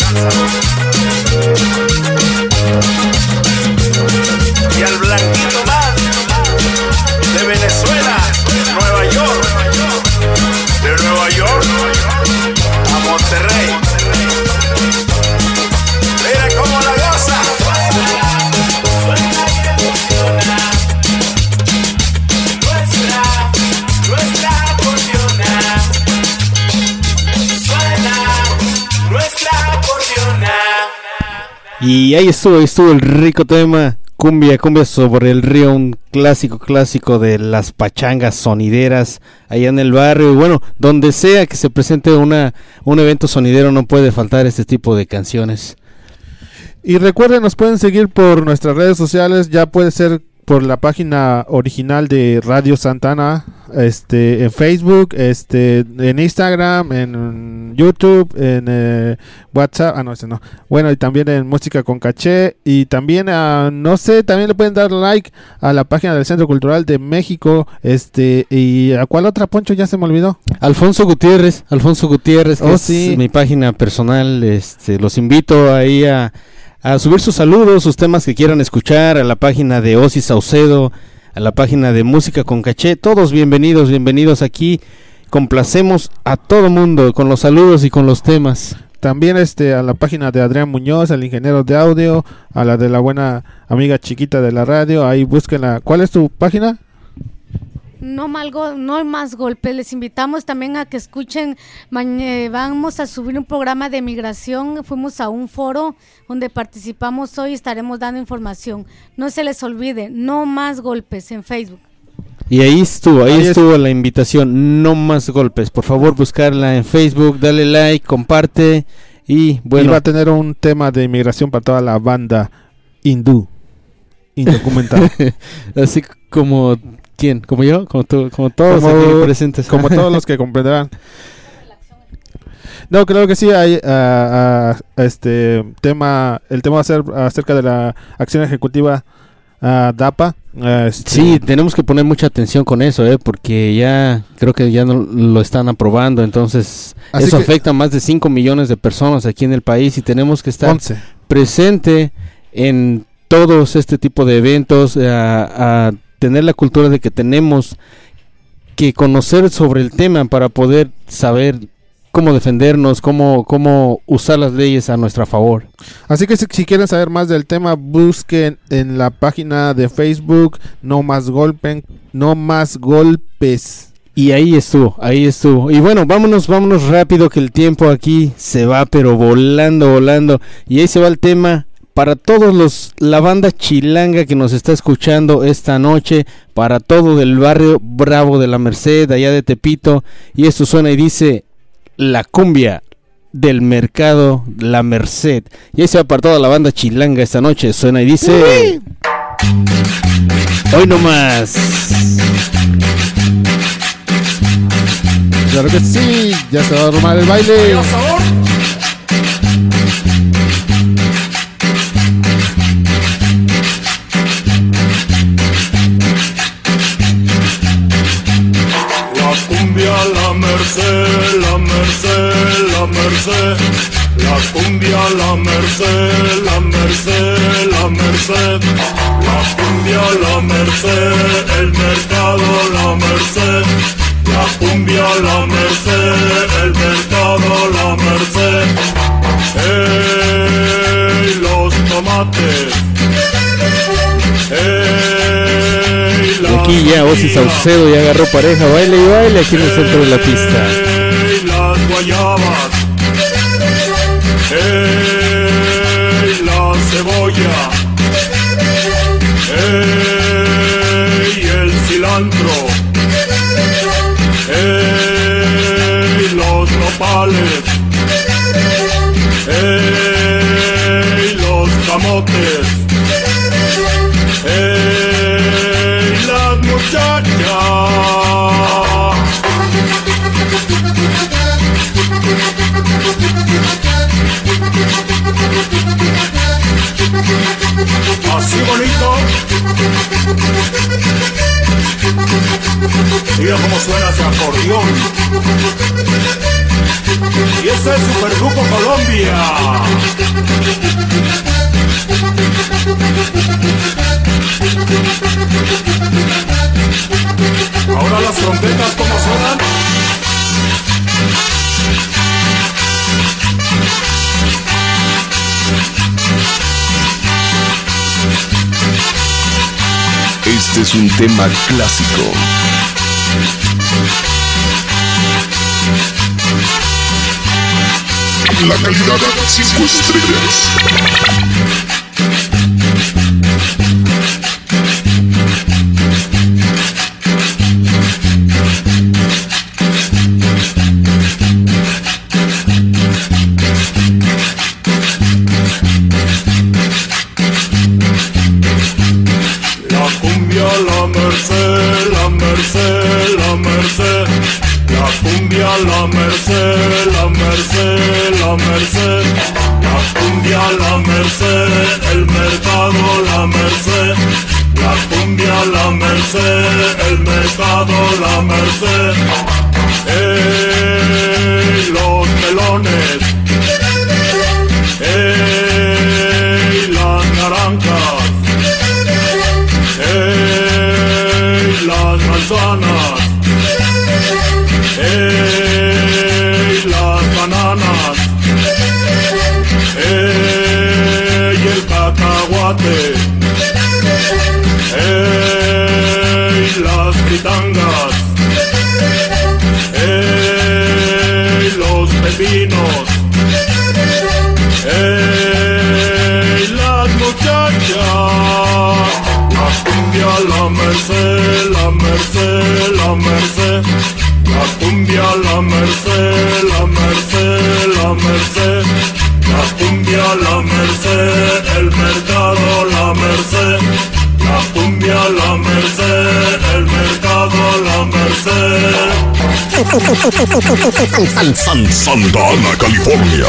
Y al Blanquito Man, de Venezuela, Nueva York, de Nueva York a Monterrey. Mira cómo la goza. Suena y emociona. Nuestra, nuestra acordeona. Suena nuestra acordeona. Y ahí estuvo, ahí estuvo el rico tema. Cumbia, cumbia sobre el río, un clásico, clásico de las pachangas sonideras allá en el barrio. Y bueno, donde sea que se presente una un evento sonidero no puede faltar este tipo de canciones. Y recuerden, nos pueden seguir por nuestras redes sociales, ya puede ser por la página original de Radio Santana, este, en Facebook, este, en Instagram, en YouTube, en eh, WhatsApp, ah no, ese no, bueno, y también en Música con Caché, y también, uh, no sé, también le pueden dar like a la página del Centro Cultural de México, este, y ¿a cuál otra, Poncho? Ya se me olvidó. Alfonso Gutiérrez, Alfonso Gutiérrez, que oh, es sí. mi página personal, este, los invito ahí a a subir sus saludos, sus temas que quieran escuchar, a la página de Ozzy Saucedo, a la página de Música con Caché. Todos bienvenidos, bienvenidos aquí. Complacemos a todo mundo con los saludos y con los temas. También este a la página de Adrián Muñoz, el ingeniero de audio, a la de la buena amiga chiquita de la radio. Ahí búsquenla. ¿Cuál es tu página? No, malgo, no más golpes, les invitamos también a que escuchen, mañana vamos a subir un programa de migración, fuimos a un foro donde participamos hoy, estaremos dando información, no se les olvide, no más golpes en Facebook. Y ahí estuvo, ahí, ahí estuvo es... la invitación, no más golpes, por favor buscarla en Facebook, dale like, comparte y bueno. Y va a tener un tema de inmigración para toda la banda hindú, indocumentada. Así como... ¿Quién? ¿Como yo? ¿Como, tú, como todos como, aquí presentes? Como todos los que comprenderán. No, claro que sí, hay uh, uh, este tema, el tema va a ser acerca de la acción ejecutiva uh, DAPA. Uh, este. Sí, tenemos que poner mucha atención con eso, eh, porque ya creo que ya no lo están aprobando, entonces Así eso afecta a más de cinco millones de personas aquí en el país y tenemos que estar once presente en todos este tipo de eventos, a uh, uh, tener la cultura de que tenemos que conocer sobre el tema para poder saber cómo defendernos, cómo, cómo usar las leyes a nuestro favor. Así que si, si quieren saber más del tema, busquen en la página de Facebook No Más Golpen, No Más Golpes. Y ahí estuvo, ahí estuvo. Y bueno, vámonos, vámonos rápido que el tiempo aquí se va, pero volando, volando. Y ahí se va el tema. Para todos los, la banda chilanga que nos está escuchando esta noche, para todo del barrio Bravo de la Merced, allá de Tepito, y esto suena y dice, la cumbia del mercado La Merced. Y ahí se va para toda la banda chilanga esta noche, suena y dice, hoy no más. Claro que sí, ya se va a armar el baile. La Merced, la Merced, la Merced, la cumbia, la Merced, la Merced, la Merced, la cumbia, merced, el mercado, la merced, la cumbia, la merced, el mercado, la merced, ¡ey, los tomates! ¡Ey, y aquí ya Ozzy Saucedo ya agarró pareja, baile y baile aquí en el centro de la pista. ¡Ey, las guayabas! ¡Ey, la cebolla! ¡Ey, el cilantro! ¡Ey, los nopales! ¡Ey, los camotes! ¡Ey, las muchachas! Así bonito. Mira cómo suena ese acordeón. Y ese es Supergrupo Colombia. Ahora las trompetas, ¿cómo suenan? Este es un tema clásico. La calidad cinco estrellas. La merced, la merced, la merced, la cumbia, la merced, la merced, la merced, la cumbia, la merced, el mercado, la merced, la cumbia, la merced, el mercado, la merced, ¡ey, los melones! ¡Ey, las naranjas! ¡Ey, las manzanas! ¡Ey, las bananas! ¡Ey, el cacahuate! ¡Ey, las fritangas! ¡Ey, los pepinos! ¡Ey, las muchachas! La cumbia, la merced, la merced, la merced, la cumbia, la merced, la merced, la merced, la cumbia, la merced, el mercado, la merced, la cumbia, la merced, el mercado, la merced. Santa Ana, California.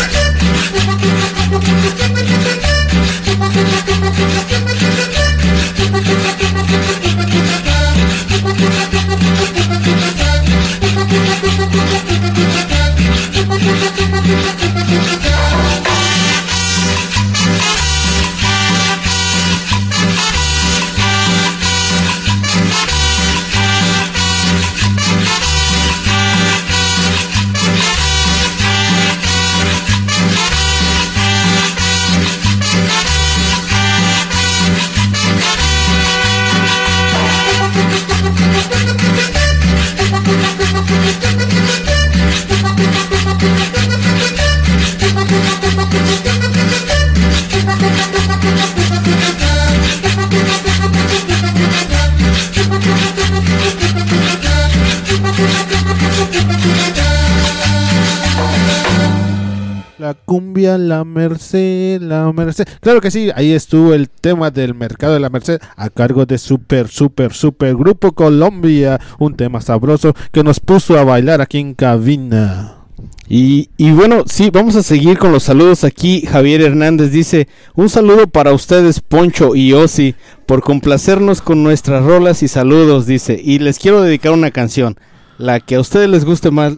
La cumbia, la merced, la merced. Claro que sí, ahí estuvo el tema del mercado de la merced a cargo de Super, Super, Super Grupo Colombia. Un tema sabroso que nos puso a bailar aquí en cabina. Y, y bueno, sí, vamos a seguir con los saludos aquí. Javier Hernández dice: un saludo para ustedes, Poncho y Ozzy, por complacernos con nuestras rolas y saludos, dice. Y les quiero dedicar una canción, la que a ustedes les guste más,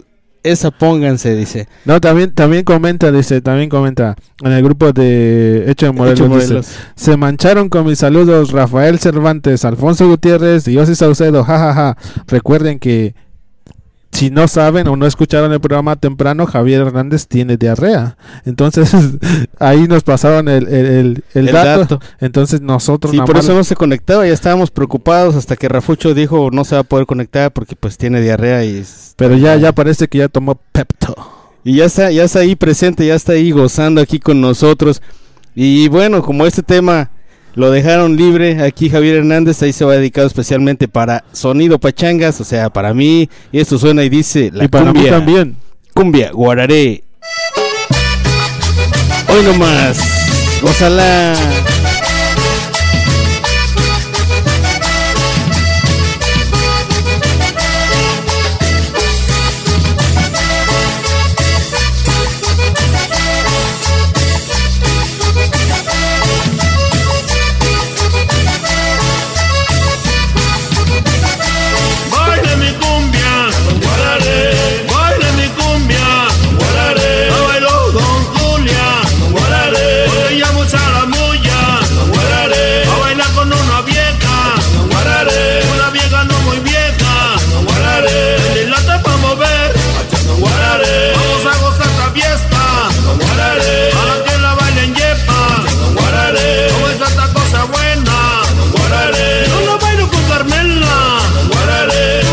esa pónganse, dice. No, también también comenta, dice, también comenta en el grupo de Hecho de Morelos, Hecho Morelos. Dice, se mancharon con mis saludos Rafael Cervantes, Alfonso Gutiérrez y José Saucedo, jajaja. Recuerden que si no saben o no escucharon el programa temprano, Javier Hernández tiene diarrea. Entonces, ahí nos pasaron el, el, el, el, El dato. dato. Entonces, nosotros... Sí, nada por más- eso no se conectaba, ya estábamos preocupados hasta que Rafucho dijo no se va a poder conectar porque pues tiene diarrea y... Pero ya, ya parece que ya tomó Pepto. Y ya está, ya está ahí presente, ya está ahí gozando aquí con nosotros. Y bueno, como este tema lo dejaron libre, aquí Javier Hernández, ahí se va dedicado especialmente para Sonido Pachangas, o sea, para mí, y esto suena y dice la Y para mí cumbia, también. cumbia, guararé. Hoy nomás, gózala. Baile mi cumbia, guararé. Baile mi cumbia, guararé. La bailo con Julia, guararé. Porque ella mucha la mulla, guararé. A bailar con una vieja, guararé. Una vieja no muy vieja, guararé. El lata pa' mover, guararé. Vamos a gozar esta fiesta, guararé. Para que la bailen yepa, guararé. Como es tanta cosa buena, guararé. Yo la bailo con Carmela, guararé.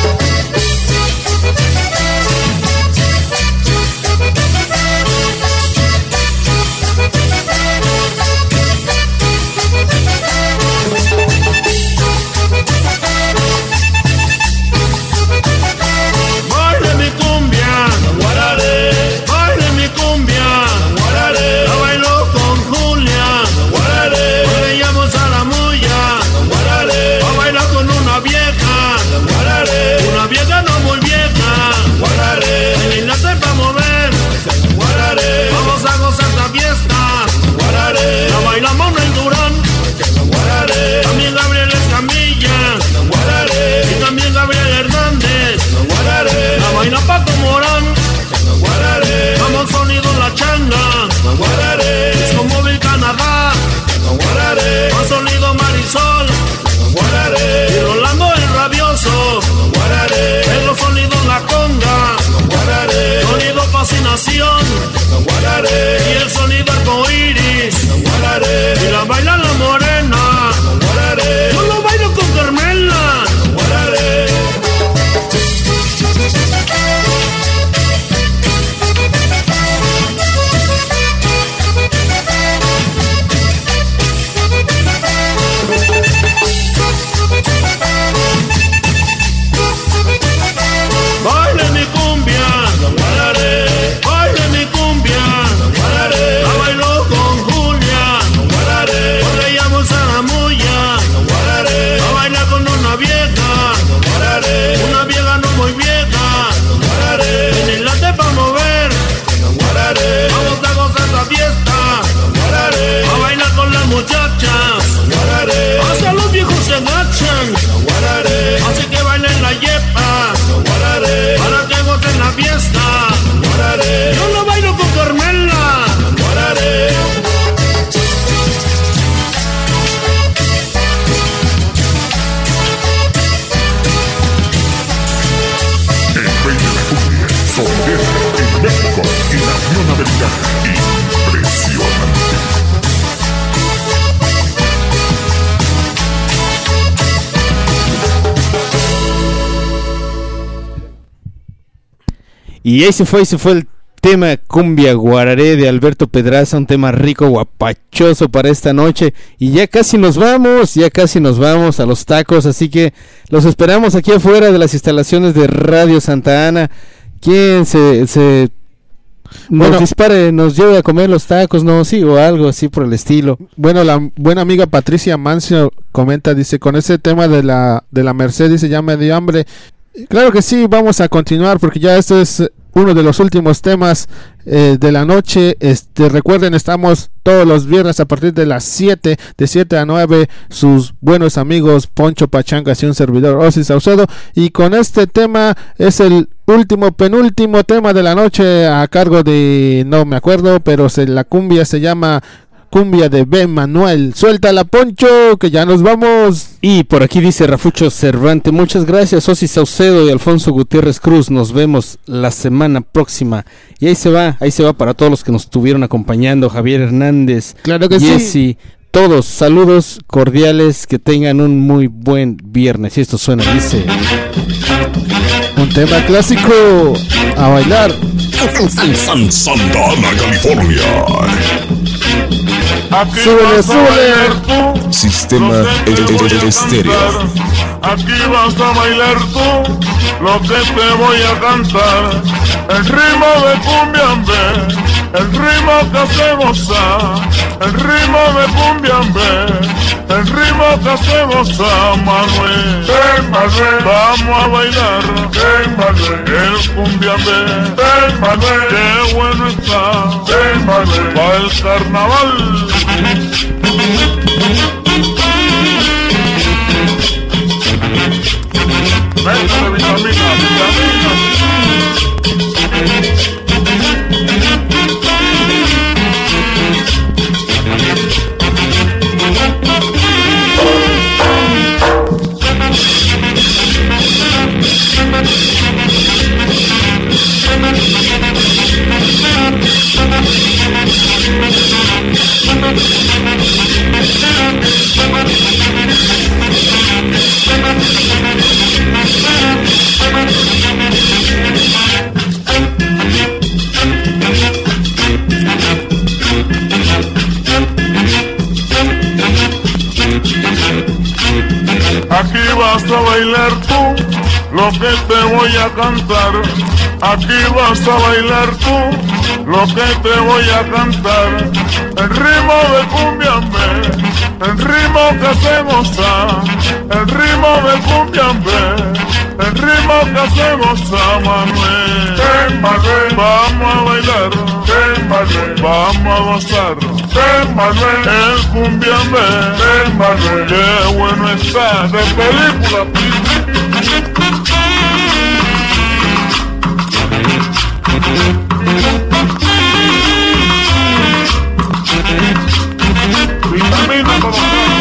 Baile mi cumbia, guararé. Baile mi cumbia, guararé. La bailo con Julia, guararé. Porque llamos a la mulla, guararé. A bailar con una vieja, guararé. Una vieja no muy vieja, guararé. El enlace pa' mover, guararé. Vamos a gozar esta fiesta, guararé. La bailamos en Durán, guararé. También Gabriel Escamilla, guararé. Y también Gabriel Hernández, guararé. La baila Paco Morán, guararé. Vamos sonido en la changa, guararé. Disco móvil Canadá, guararé. Con sonido Marisol, guararé. Y Rolando el rabioso, guararé. En los sonidos la conga, guararé. Sonido fascinación, guararé. Y el sonido arcoiris, guararé. Y la baila la morena, guararé. Yo lo bailo con Carmela, guararé. Baile mi cumbia, guararé. Baile mi cumbia, guararé. La bailo con Julia, guararé. Porque llamos a la mulla, guararé. A bailar con una vieja, guararé. Una vieja no muy vieja, guararé. En el late pa' mover, guararé. Vamos a gozar esta fiesta, guararé. A bailar con las muchachas, guararé. Hasta los viejos se agachan, guararé. Así que bailen la yepa, guararé. Para que gocen la fiesta, guararé. Yo lo bailo con Carmela, guararé. El rey de la cumbia, solidez en México y la Unión Americana. Impresionante. Y ese fue, ese fue el tema Cumbia Guararé de Alberto Pedraza, un tema rico, guapachoso para esta noche. Y ya casi nos vamos, ya casi nos vamos a los tacos, así que los esperamos aquí afuera de las instalaciones de Radio Santa Ana. ¿Quién se, se nos Bueno. dispare, nos lleve a comer los tacos, no? Sí, o algo así por el estilo. Bueno, la buena amiga Patricia Mancio comenta, dice, con ese tema de la de la Merced, dice, ya me dio hambre. Claro que sí, vamos a continuar porque ya esto es uno de los últimos temas eh, de la noche. Este, recuerden, estamos todos los viernes a partir de las siete, de siete a nueve, sus buenos amigos Poncho Pachangas y un servidor Ozzy Saucedo, y con este tema es el último, penúltimo tema de la noche a cargo de, no me acuerdo, pero se, la cumbia se llama Cumbia de Ben Manuel. Suéltala, Poncho, que ya nos vamos. Y por aquí dice Rafucho Cervantes, muchas gracias Ozzy Saucedo y Alfonso Gutiérrez Cruz, nos vemos la semana próxima. Y ahí se va, ahí se va para todos los que nos estuvieron acompañando, Javier Hernández, claro que Jesse, sí. Todos, saludos cordiales, que tengan un muy buen viernes. Y esto suena, dice... un tema clásico, a bailar. Santana, California. Aquí Súbele, vas a súbele. bailar tú, Sistema lo que te voy a estéreo. cantar. Aquí vas a bailar tú lo que te voy a cantar. El ritmo de cumbiambé, el ritmo que hace gozar. El ritmo de cumbiambé, el ritmo que hace gozar. Manuel, ven Manuel, vamos a bailar. Ven Manuel, el cumbiambé. Ven Manuel, qué bueno está. Ven Manuel, va el carnaval. Métale vitamina, vitamina. Aquí vas a bailar tú lo que te voy a cantar. Aquí vas a bailar tú lo que te voy a cantar. El ritmo de cumbiambé, el ritmo que hace gozar. El ritmo de cumbiambé, el ritmo que hace gozar. Manuel, ven Manuel, vamos a bailar. Ven Manuel, vamos a gozar. Ven Manuel, el cumbiambé. Ven Manuel, qué bueno está. De película. Vitamina para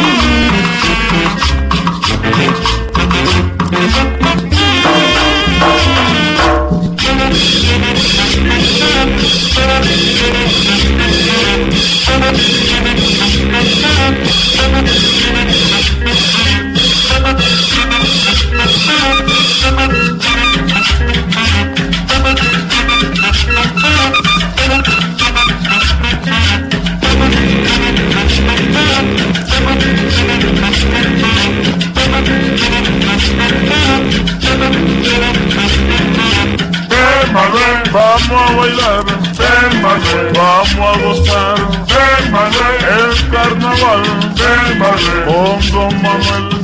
Manuel, vamos a bailar. Ven Manuel, vamos a gozar. Ven Manuel, el carnaval. Ven Manuel, con Don Manuel.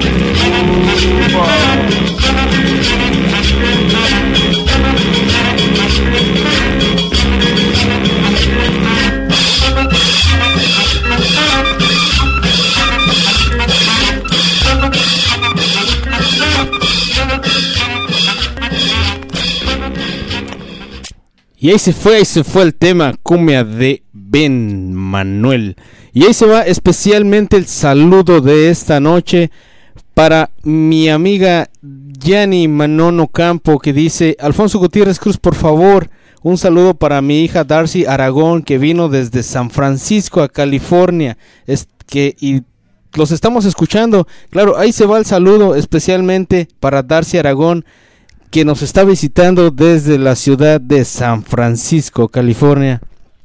Y ahí se fue, ahí se fue el tema Cumbia de Ben Manuel. Y ahí se va especialmente el saludo de esta noche para mi amiga Yani Manono Campo, que dice: Alfonso Gutiérrez Cruz, por favor, un saludo para mi hija Darcy Aragón, que vino desde San Francisco a California, es que y los estamos escuchando. Claro, ahí se va el saludo especialmente para Darcy Aragón, que nos está visitando desde la ciudad de San Francisco, California.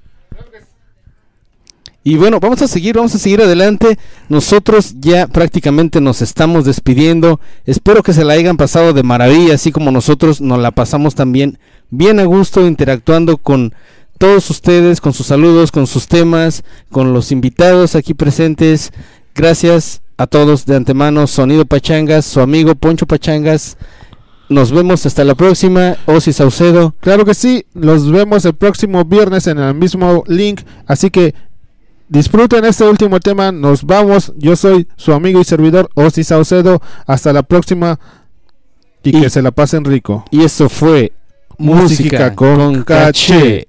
Y bueno, vamos a seguir, vamos a seguir adelante. Nosotros ya prácticamente nos estamos despidiendo. Espero que se la hayan pasado de maravilla, así como nosotros nos la pasamos también bien a gusto, interactuando con todos ustedes, con sus saludos, con sus temas, con los invitados aquí presentes. Gracias a todos de antemano. Sonido Pachangas, su amigo Poncho Pachangas. nos vemos hasta la próxima. Ozzy Saucedo. Claro que sí, los vemos el próximo viernes en el mismo link, así que disfruten este último tema. Nos vamos, yo soy su amigo y servidor Ozzy Saucedo. Hasta la próxima y, y que se la pasen rico. Y eso fue Música, música con, con caché.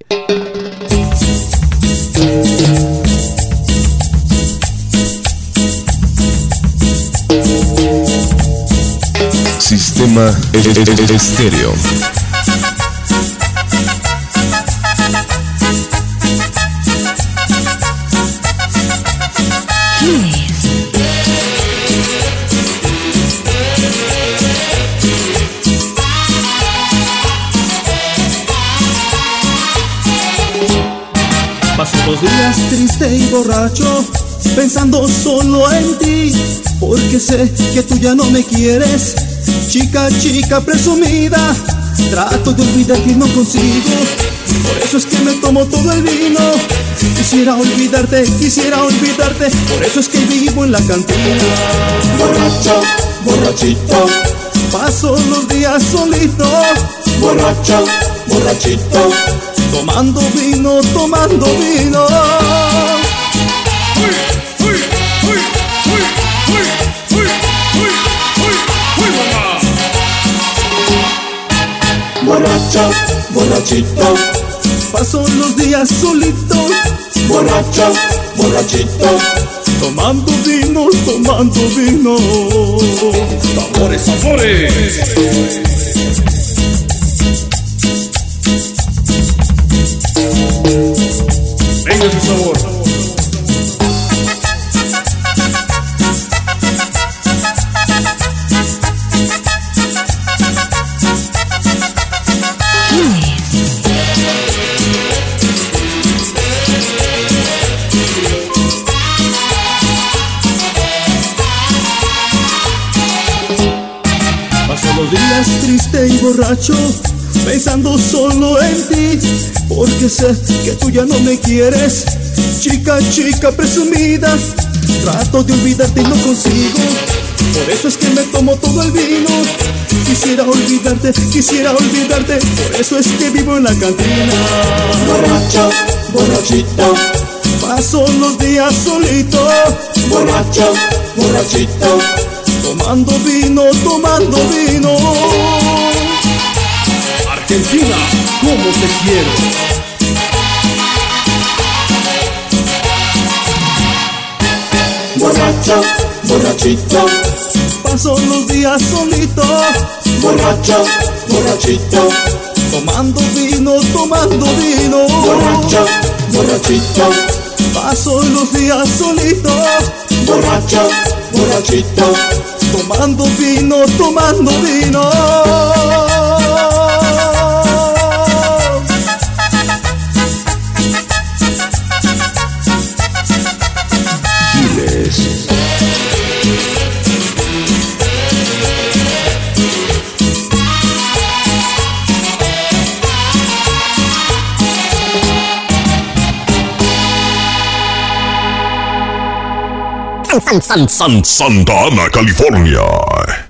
Sistema Estéreo. Paso los días triste y borracho, pensando solo en ti, porque sé que tú ya no me quieres. Chica, chica presumida, trato de olvidarte y no consigo, por eso es que me tomo todo el vino. Quisiera olvidarte, quisiera olvidarte, por eso es que vivo en la cantina. Borracho, borrachito, paso los días solito. Borracho, borrachito, tomando vino, tomando vino. Borracho, borrachito, paso los días solito. Borracho, borrachito, tomando vino, tomando vino. Sabores, sabores. Venga su sabor. Paso los días triste y borracho, pensando solo en ti, porque sé que tú ya no me quieres. Chica, chica presumida, trato de olvidarte y no consigo, por eso es que me tomo todo el vino. Quisiera olvidarte, quisiera olvidarte, por eso es que vivo en la cantina. Borracho, borrachito, paso los días solito. Borracho, borrachito, tomando vino, tomando vino. Argentina, ¿cómo te quiero? Borracho, borrachito, paso los días solito. Borracho, borrachito, tomando vino, tomando vino. Borracho, borrachito, paso los días solito. Borracho, borrachito, tomando vino, tomando vino. San, San, San, Santa Ana, California.